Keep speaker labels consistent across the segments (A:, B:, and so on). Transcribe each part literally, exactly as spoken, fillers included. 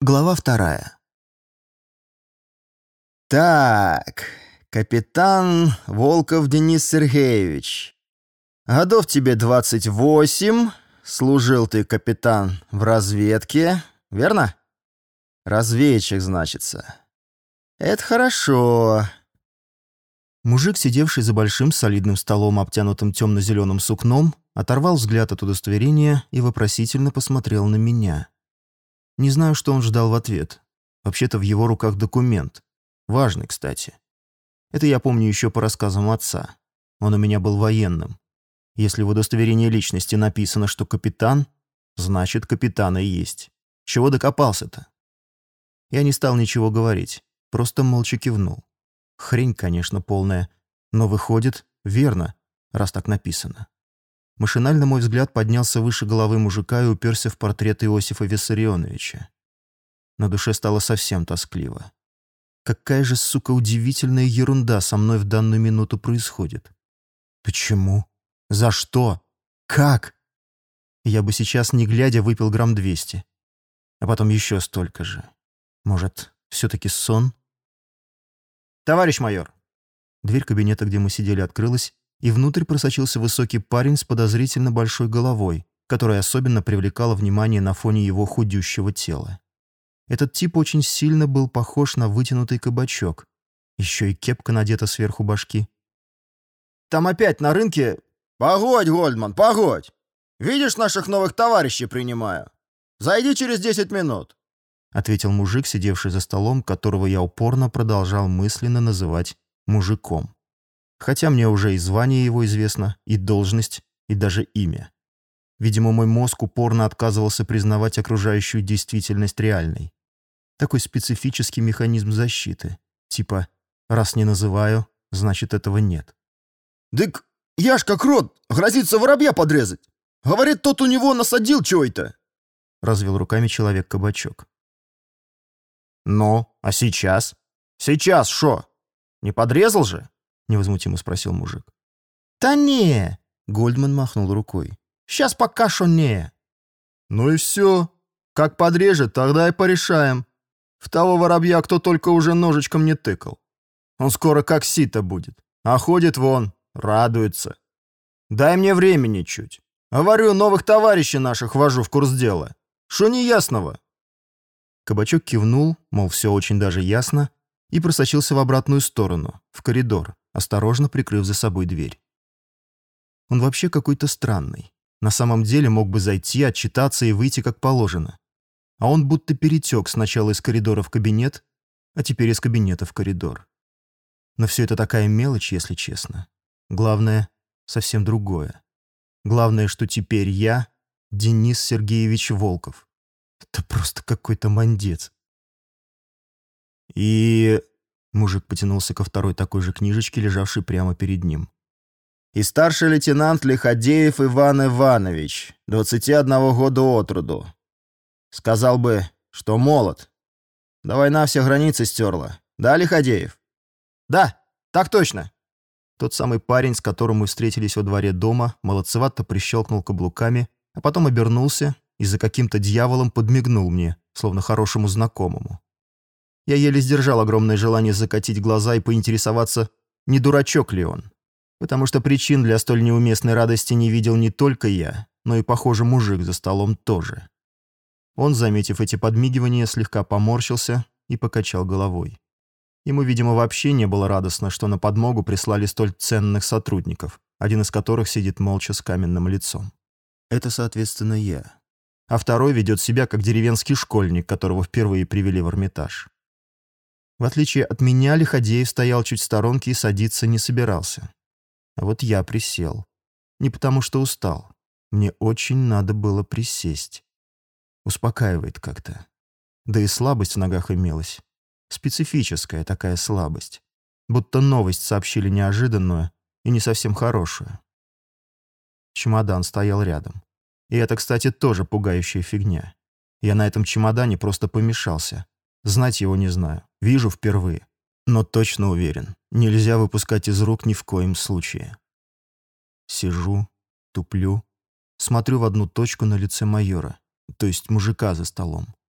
A: Глава вторая. Так, капитан Волков Денис Сергеевич. Годов тебе двадцать восемь. Служил ты, капитан, в разведке, верно? Разведчик, значится. Это хорошо. Мужик, сидевший за большим солидным столом, обтянутым темно-зеленым сукном, оторвал взгляд от удостоверения и вопросительно посмотрел на меня. Не знаю, что он ждал в ответ. Вообще-то в его руках документ. Важный, кстати. Это я помню еще по рассказам отца. Он у меня был военным. Если в удостоверении личности написано, что капитан, значит, капитана и есть. Чего докопался-то? Я не стал ничего говорить, просто молча кивнул. Хрень, конечно, полная, но выходит, верно, раз так написано. Машинально мой взгляд поднялся выше головы мужика и уперся в портрет Иосифа Виссарионовича. На душе стало совсем тоскливо. Какая же, сука, удивительная ерунда со мной в данную минуту происходит. Почему? За что? Как? Я бы сейчас, не глядя, выпил грамм двести. А потом еще столько же. Может, все-таки сон? «Товарищ майор!» Дверь кабинета, где мы сидели, открылась, и внутрь просочился высокий парень с подозрительно большой головой, которая особенно привлекала внимание на фоне его худющего тела. Этот тип очень сильно был похож на вытянутый кабачок. Еще и кепка надета сверху башки. «Там опять на рынке...» «Погодь, Гольдман, погодь! Видишь, наших новых товарищей принимаю. Зайди через десять минут», — ответил мужик, сидевший за столом, которого я упорно продолжал мысленно называть мужиком. Хотя мне уже и звание его известно, и должность, и даже имя. Видимо, мой мозг упорно отказывался признавать окружающую действительность реальной. Такой специфический механизм защиты. Типа, раз не называю, значит, этого нет.
B: «Дык, я ж как рот, грозится воробья подрезать. Говорит, тот у него насадил чего-то», —
A: развел руками человек-кабачок.
B: «Ну, а сейчас? Сейчас шо? Не подрезал же?»
A: — невозмутимо спросил мужик. «Да не!» — Гольдман махнул рукой. «Сейчас пока шо не!»
B: «Ну и все. Как подрежет, тогда и порешаем. В того воробья кто только уже ножичком не тыкал. Он скоро как сито будет. А ходит вон, радуется. Дай мне времени чуть. Говорю, новых товарищей наших ввожу в курс дела. Шо неясного?»
A: Кабачок кивнул, мол, все очень даже ясно, и просочился в обратную сторону, в коридор, осторожно прикрыв за собой дверь. Он вообще какой-то странный. На самом деле мог бы зайти, отчитаться и выйти как положено. А он будто перетек сначала из коридора в кабинет, а теперь из кабинета в коридор. Но все это такая мелочь, если честно. Главное — совсем другое. Главное, что теперь я — Денис Сергеевич Волков. Это просто какой-то мандец. И... Мужик потянулся ко второй такой же книжечке, лежавшей прямо перед ним.
B: «И старший лейтенант Лиходеев Иван Иванович, двадцати одного года от роду. Сказал бы, что молод. Да война все границы стерла. Да, Лиходеев?»
A: «Да, так точно!» Тот самый парень, с которым мы встретились во дворе дома, молодцевато прищелкнул каблуками, а потом обернулся и за каким-то дьяволом подмигнул мне, словно хорошему знакомому. Я еле сдержал огромное желание закатить глаза и поинтересоваться, не дурачок ли он. Потому что причин для столь неуместной радости не видел не только я, но и, похоже, мужик за столом тоже. Он, заметив эти подмигивания, слегка поморщился и покачал головой. Ему, видимо, вообще не было радостно, что на подмогу прислали столь ценных сотрудников, один из которых сидит молча с каменным лицом. Это, соответственно, я. А второй ведет себя как деревенский школьник, которого впервые привели в Эрмитаж. В отличие от меня, Лиходеев стоял чуть в сторонке и садиться не собирался. А вот я присел. Не потому что устал. Мне очень надо было присесть. Успокаивает как-то. Да и слабость в ногах имелась. Специфическая такая слабость. Будто новость сообщили неожиданную и не совсем хорошую. Чемодан стоял рядом. И это, кстати, тоже пугающая фигня. Я на этом чемодане просто помешался. Знать его не знаю. Вижу впервые. Но точно уверен, нельзя выпускать из рук ни в коем случае. Сижу, туплю, смотрю в одну точку на лице майора, то есть мужика за столом.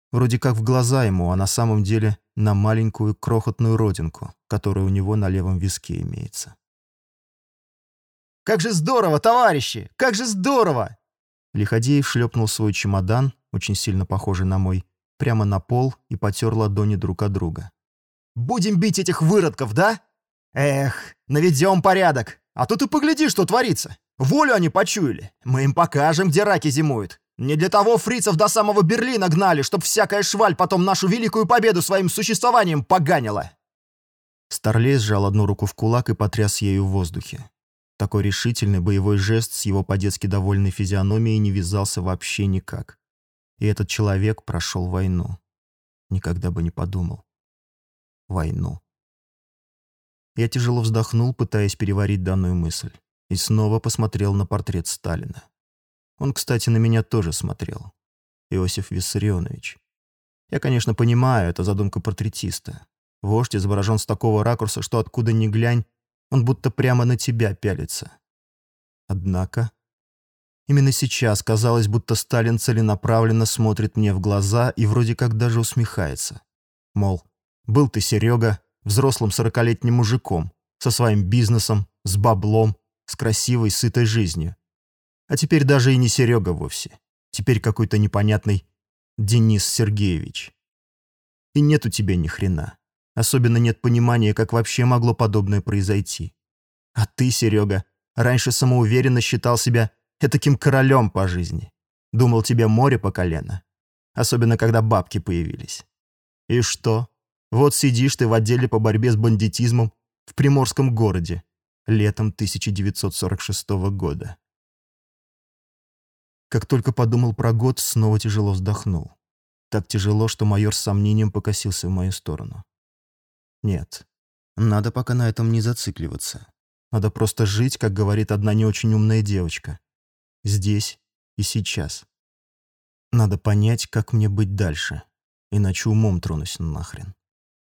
B: Вроде как в глаза ему, а на самом деле на маленькую крохотную родинку, которая у него на левом виске имеется.
A: «Как же здорово, товарищи! Как же здорово!»
B: Лиходеев шлепнул свой чемодан, очень сильно похожий на мой, прямо на пол и потер ладони друг от друга.
A: «Будем бить этих выродков, да? Эх, наведем порядок. А тут и погляди, что творится. Волю они почуяли. Мы им покажем, где раки зимуют. Не для того фрицев до самого Берлина гнали, чтоб всякая шваль потом нашу великую победу своим существованием поганила».
B: Старлей сжал одну руку в кулак и потряс ею в воздухе. Такой решительный боевой жест с его по-детски довольной физиономией не вязался вообще никак. И этот человек прошел войну. Никогда бы не подумал. Войну. Я тяжело вздохнул, пытаясь переварить данную мысль, и снова посмотрел на портрет Сталина. Он, кстати, на меня тоже смотрел. Иосиф Виссарионович. Я, конечно, понимаю, это задумка портретиста. Вождь изображен с такого ракурса, что откуда ни глянь, он будто прямо на тебя пялится. Однако, именно сейчас казалось, будто Сталин целенаправленно смотрит мне в глаза и вроде как даже усмехается. Мол, был ты, Серега, взрослым сорокалетним мужиком, со своим бизнесом, с баблом, с красивой, сытой жизнью. А теперь даже и не Серега вовсе. Теперь какой-то непонятный Денис Сергеевич. И нет у тебя ни хрена. Особенно нет понимания, как вообще могло подобное произойти. А ты, Серега, раньше самоуверенно считал себя этаким королем по жизни. Думал, тебе море по колено. Особенно, когда бабки появились. И что? Вот сидишь ты в отделе по борьбе с бандитизмом в приморском городе летом тысяча девятьсот сорок шестого года. Как только подумал про год, снова тяжело вздохнул. Так тяжело, что майор с сомнением покосился в мою сторону. Нет, надо пока на этом не зацикливаться. Надо просто жить, как говорит одна не очень умная девочка. Здесь и сейчас. Надо понять, как мне быть дальше, иначе умом тронусь нахрен.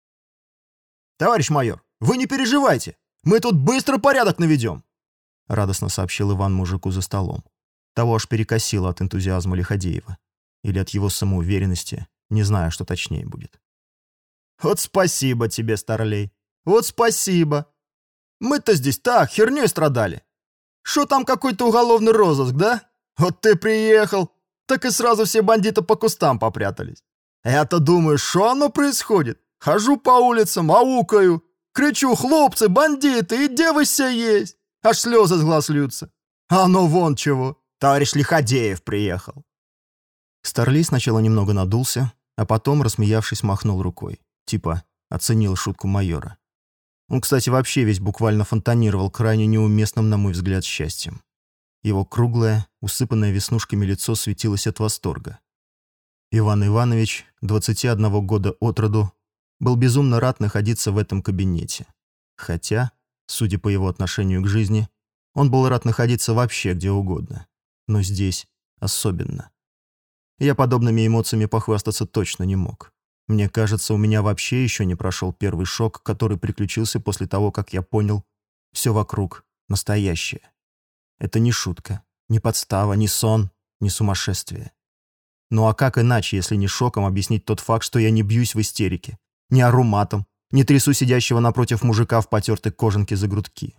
A: «Товарищ майор, вы не переживайте! Мы тут быстро порядок наведем!»
B: Радостно сообщил Иван мужику за столом. Того аж перекосило от энтузиазма Лиходеева. Или от его самоуверенности, не знаю, что точнее будет.
A: «Вот спасибо тебе, Старлей! Вот спасибо! Мы-то здесь так, херней страдали! Шо там какой-то уголовный розыск, да? Вот ты приехал, так и сразу все бандиты по кустам попрятались. Я-то думаю, шо оно происходит? Хожу по улицам, аукаю, кричу: хлопцы, бандиты, и где вы все есть? Аж слезы с глаз льются. А ну вон чего, товарищ Лиходеев приехал».
B: Старлей сначала немного надулся, а потом, рассмеявшись, махнул рукой. Типа оценил шутку майора. Он, кстати, вообще весь буквально фонтанировал крайне неуместным, на мой взгляд, счастьем. Его круглое, усыпанное веснушками лицо светилось от восторга. Иван Иванович, двадцати одного года от роду, был безумно рад находиться в этом кабинете. Хотя, судя по его отношению к жизни, он был рад находиться вообще где угодно. Но здесь особенно. Я подобными эмоциями похвастаться точно не мог. Мне кажется, у меня вообще еще не прошел первый шок, который приключился после того, как я понял, все вокруг настоящее. Это не шутка, не подстава, не сон, не сумасшествие. Ну а как иначе, если не шоком объяснить тот факт, что я не бьюсь в истерике, не ору матом, не трясу сидящего напротив мужика в потертой кожанке за грудки?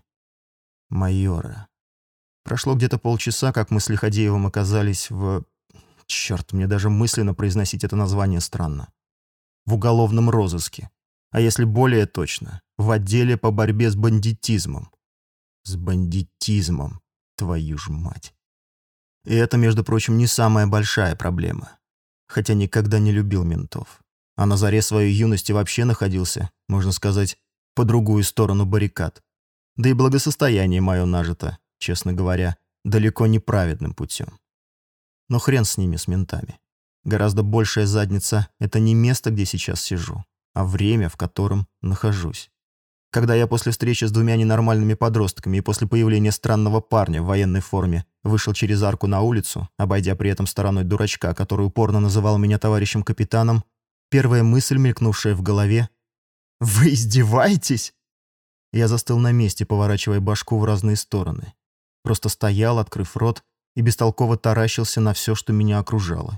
B: Майора. Прошло где-то полчаса, как мы с Лиходеевым оказались в... Черт, мне даже мысленно произносить это название странно. В уголовном розыске. А если более точно, в отделе по борьбе с бандитизмом. С бандитизмом, твою ж мать. И это, между прочим, не самая большая проблема. Хотя никогда не любил ментов. А на заре своей юности вообще находился, можно сказать, по другую сторону баррикад. Да и благосостояние мое нажито, честно говоря, далеко не праведным путем. Но хрен с ними, с ментами. Гораздо большая задница — это не место, где сейчас сижу, а время, в котором нахожусь. Когда я после встречи с двумя ненормальными подростками и после появления странного парня в военной форме вышел через арку на улицу, обойдя при этом стороной дурачка, который упорно называл меня товарищем капитаном, первая мысль, мелькнувшая в голове: «Вы издеваетесь?» Я застыл на месте, поворачивая башку в разные стороны. Просто стоял, открыв рот, и бестолково таращился на все, что меня окружало.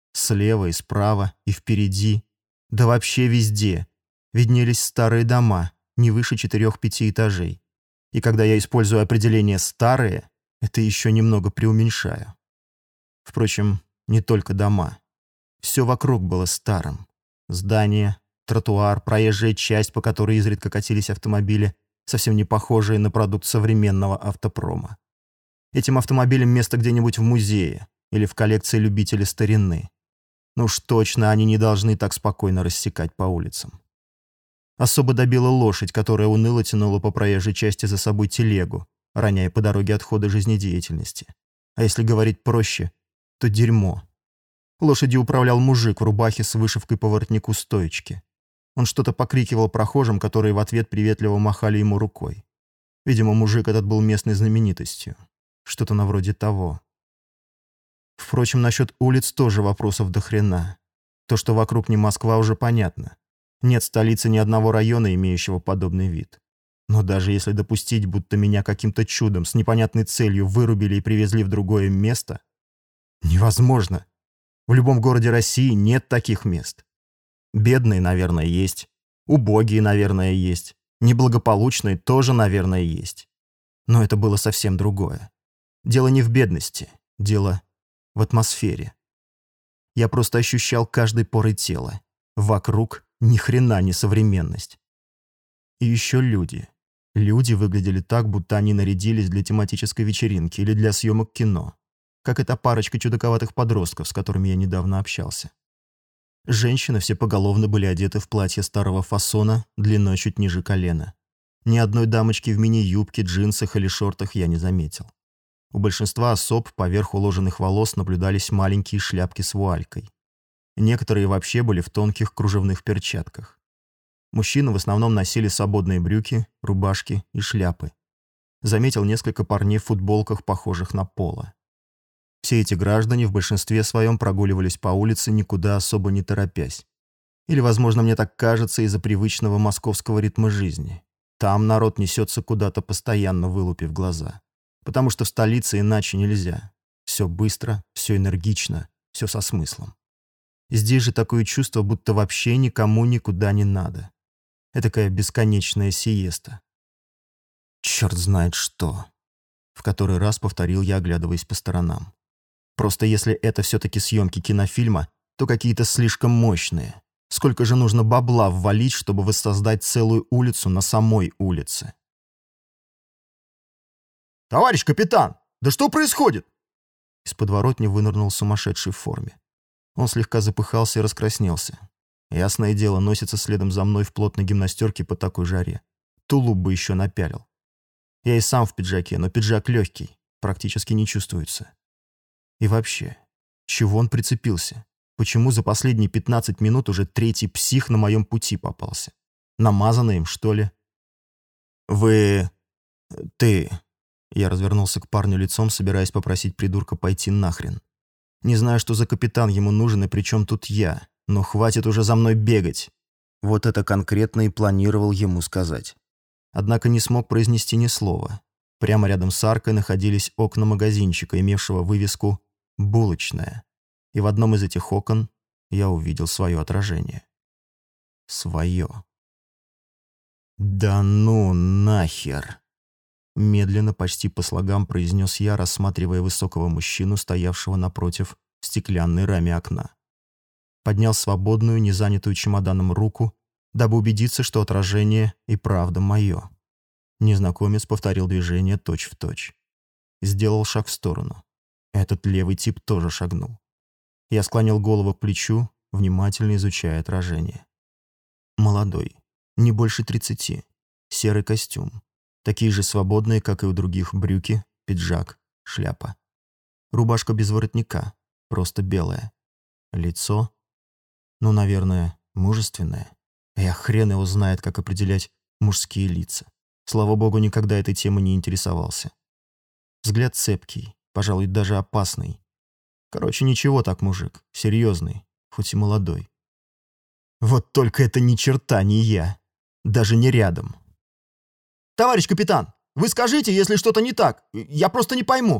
B: Слева и справа, и впереди, да вообще везде, виднелись старые дома, не выше четырех-пяти этажей. И когда я использую определение «старые», это еще немного преуменьшаю. Впрочем, не только дома. Все вокруг было старым. Здания, тротуар, проезжая часть, по которой изредка катились автомобили, совсем не похожие на продукт современного автопрома. Этим автомобилям место где-нибудь в музее или в коллекции любителей старины. Ну уж точно они не должны так спокойно рассекать по улицам. Особо добила лошадь, которая уныло тянула по проезжей части за собой телегу, роняя по дороге отходы жизнедеятельности. А если говорить проще, то дерьмо. Лошадью управлял мужик в рубахе с вышивкой по воротнику стоечки. Он что-то покрикивал прохожим, которые в ответ приветливо махали ему рукой. Видимо, мужик этот был местной знаменитостью. Что-то на вроде того. Впрочем, насчет улиц тоже вопросов до хрена. То, что вокруг не Москва, уже понятно. Нет столицы ни одного района, имеющего подобный вид. Но даже если допустить, будто меня каким-то чудом с непонятной целью вырубили и привезли в другое место, невозможно. В любом городе России нет таких мест. Бедные, наверное, есть. Убогие, наверное, есть. Неблагополучные тоже, наверное, есть. Но это было совсем другое. Дело не в бедности. Дело в атмосфере. Я просто ощущал каждой порой тела. Вокруг ни хрена не современность. И еще люди. Люди выглядели так, будто они нарядились для тематической вечеринки или для съемок кино. Как эта парочка чудаковатых подростков, с которыми я недавно общался. Женщины все поголовно были одеты в платья старого фасона, длиной чуть ниже колена. Ни одной дамочки в мини-юбке, джинсах или шортах я не заметил. У большинства особ поверх уложенных волос наблюдались маленькие шляпки с вуалькой. Некоторые вообще были в тонких кружевных перчатках. Мужчины в основном носили свободные брюки, рубашки и шляпы. Заметил несколько парней в футболках, похожих на поло. Все эти граждане в большинстве своем прогуливались по улице, никуда особо не торопясь. Или, возможно, мне так кажется из-за привычного московского ритма жизни. Там народ несется куда-то постоянно, вылупив глаза. Потому что в столице иначе нельзя. Все быстро, все энергично, все со смыслом. Здесь же такое чувство, будто вообще никому никуда не надо. Этакая бесконечная сиеста. Черт знает что. В который раз повторил я, оглядываясь по сторонам. Просто если это все-таки съемки кинофильма, то какие-то слишком мощные. Сколько же нужно бабла ввалить, чтобы воссоздать целую улицу на самой улице? «Товарищ капитан, да что происходит?» Из подворотни вынырнул сумасшедший в форме. Он слегка запыхался и раскраснелся. Ясное дело, носится следом за мной в плотной гимнастерке по такой жаре. Тулуп бы еще напялил. Я и сам в пиджаке, но пиджак легкий, практически не чувствуется. И вообще, чего он прицепился? Почему за последние пятнадцать минут уже третий псих на моем пути попался? Намазано им, что ли? «Вы... ты...» Я развернулся к парню лицом, собираясь попросить придурка пойти нахрен. Не знаю, что за капитан ему нужен и при чем тут я, но хватит уже за мной бегать.
A: Вот это конкретно и планировал ему сказать.
B: Однако не смог произнести ни слова. Прямо рядом с аркой находились окна магазинчика, имевшего вывеску «Булочная». И в одном из этих окон я увидел свое отражение. Свое. «Да ну нахер!» Медленно, почти по слогам произнес я, рассматривая высокого мужчину, стоявшего напротив стеклянной раме окна. Поднял свободную, незанятую чемоданом руку, дабы убедиться, что отражение и правда мое. Незнакомец повторил движение точь-в-точь. Сделал шаг в сторону. Этот левый тип тоже шагнул. Я склонил голову к плечу, внимательно изучая отражение. Молодой, не больше тридцати, серый костюм. Такие же свободные, как и у других, брюки, пиджак, шляпа. Рубашка без воротника, просто белая. Лицо, ну, наверное, мужественное. Я хрен его знает, как определять мужские лица. Слава богу, никогда этой темой не интересовался. Взгляд цепкий, пожалуй, даже опасный. Короче, ничего так, мужик, серьезный, хоть и молодой. Вот только это ни черта не я, даже не рядом. «Товарищ капитан, вы скажите, если что-то не так, я просто не пойму.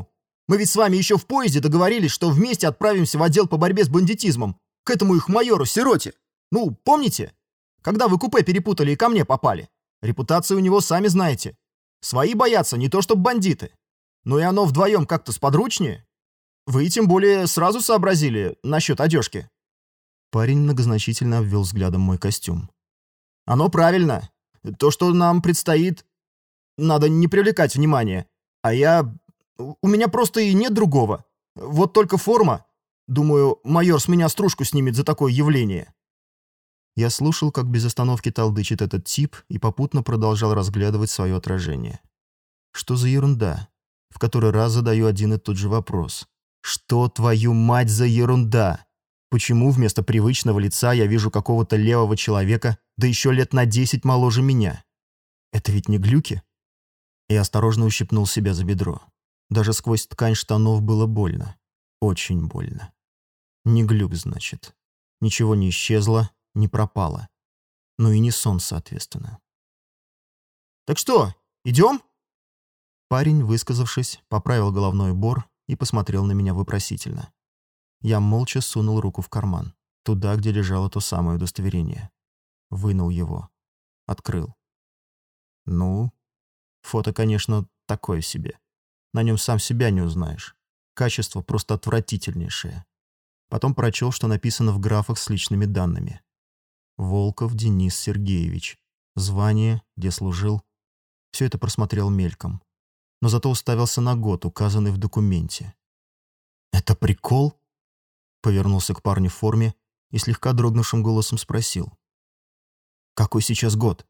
B: Мы ведь с вами еще в поезде договорились, что вместе отправимся в отдел по борьбе с бандитизмом, к этому их майору Сироте. Ну, помните? Когда вы купе перепутали и ко мне попали. Репутация у него, сами знаете. Свои боятся, не то что бандиты. Ну и оно вдвоем как-то сподручнее. Вы тем более сразу сообразили насчет одежки». Парень многозначительно обвел взглядом мой костюм. «Оно правильно. То, что нам предстоит, надо не привлекать внимания. А я... У меня просто и нет другого. Вот только форма. Думаю, майор с меня стружку снимет за такое явление». Я слушал, как без остановки толдычит этот тип, и попутно продолжал разглядывать свое отражение. Что за ерунда? В который раз задаю один и тот же вопрос. Что, твою мать, за ерунда? Почему вместо привычного лица я вижу какого-то левого человека, да еще лет на десять моложе меня? Это ведь не глюки? Я осторожно ущипнул себя за бедро. Даже сквозь ткань штанов было больно. Очень больно. Не глюк, значит. Ничего не исчезло, не пропало. Ну и не сон, соответственно. «Так что, идем?» Парень, высказавшись, поправил головной убор и посмотрел на меня вопросительно. Я молча сунул руку в карман, туда, где лежало то самое удостоверение. Вынул его. Открыл. Ну, фото, конечно, такое себе. На нем сам себя не узнаешь. Качество просто отвратительнейшее. Потом прочел, что написано в графах с личными данными. Волков Денис Сергеевич. Звание, где служил. Все это просмотрел мельком. Но зато уставился на год, указанный в документе. «Это прикол?» Повернулся к парню в форме и слегка дрогнувшим голосом спросил. «Какой сейчас год?»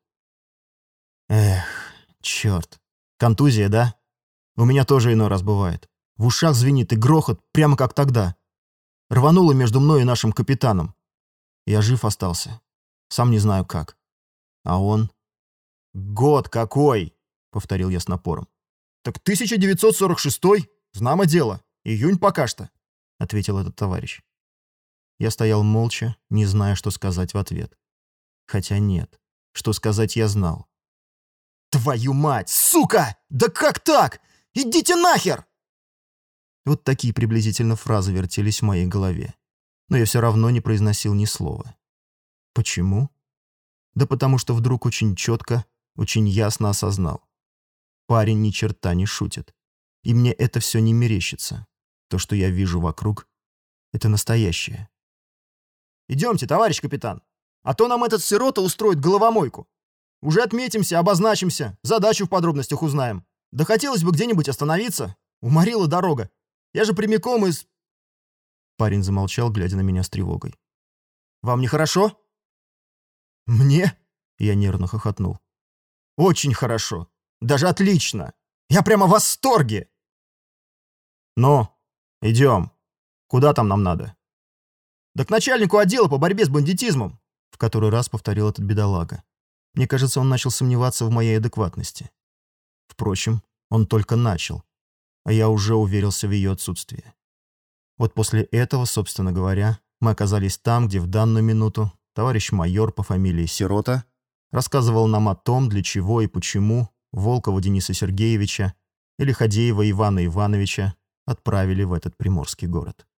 B: «Эх, черт. Контузия, да? У меня тоже иной раз бывает. В ушах звенит и грохот, прямо как тогда. Рвануло между мной и нашим капитаном. Я жив остался. Сам не знаю как. А он...» «Год какой?» — повторил я с напором. «Так тысяча девятьсот сорок шестой, знамо дело. Июнь пока что», — ответил этот товарищ. Я стоял молча, не зная, что сказать в ответ. Хотя нет, что сказать я знал. «Твою мать, сука! Да как так? Идите нахер!» Вот такие приблизительно фразы вертелись в моей голове. Но я все равно не произносил ни слова. Почему? Да потому что вдруг очень четко, очень ясно осознал. Парень ни черта не шутит. И мне это все не мерещится. То, что я вижу вокруг, это настоящее. «Идемте, товарищ капитан, а то нам этот сирота устроит головомойку. Уже отметимся, обозначимся, задачу в подробностях узнаем. Да хотелось бы где-нибудь остановиться. Уморила дорога. Я же прямиком из...» Парень замолчал, глядя на меня с тревогой. «Вам нехорошо?» «Мне?» — я нервно хохотнул. «Очень хорошо. Даже отлично. Я прямо в восторге!» «Ну, идем. Куда там нам надо?» «Да к начальнику отдела по борьбе с бандитизмом», — в который раз повторил этот бедолага. Мне кажется, он начал сомневаться в моей адекватности. Впрочем, он только начал, а я уже уверился в ее отсутствии. Вот после этого, собственно говоря, мы оказались там, где в данную минуту товарищ майор по фамилии Сирота рассказывал нам о том, для чего и почему Волкова Дениса Сергеевича или Ходеева Ивана Ивановича отправили в этот приморский город.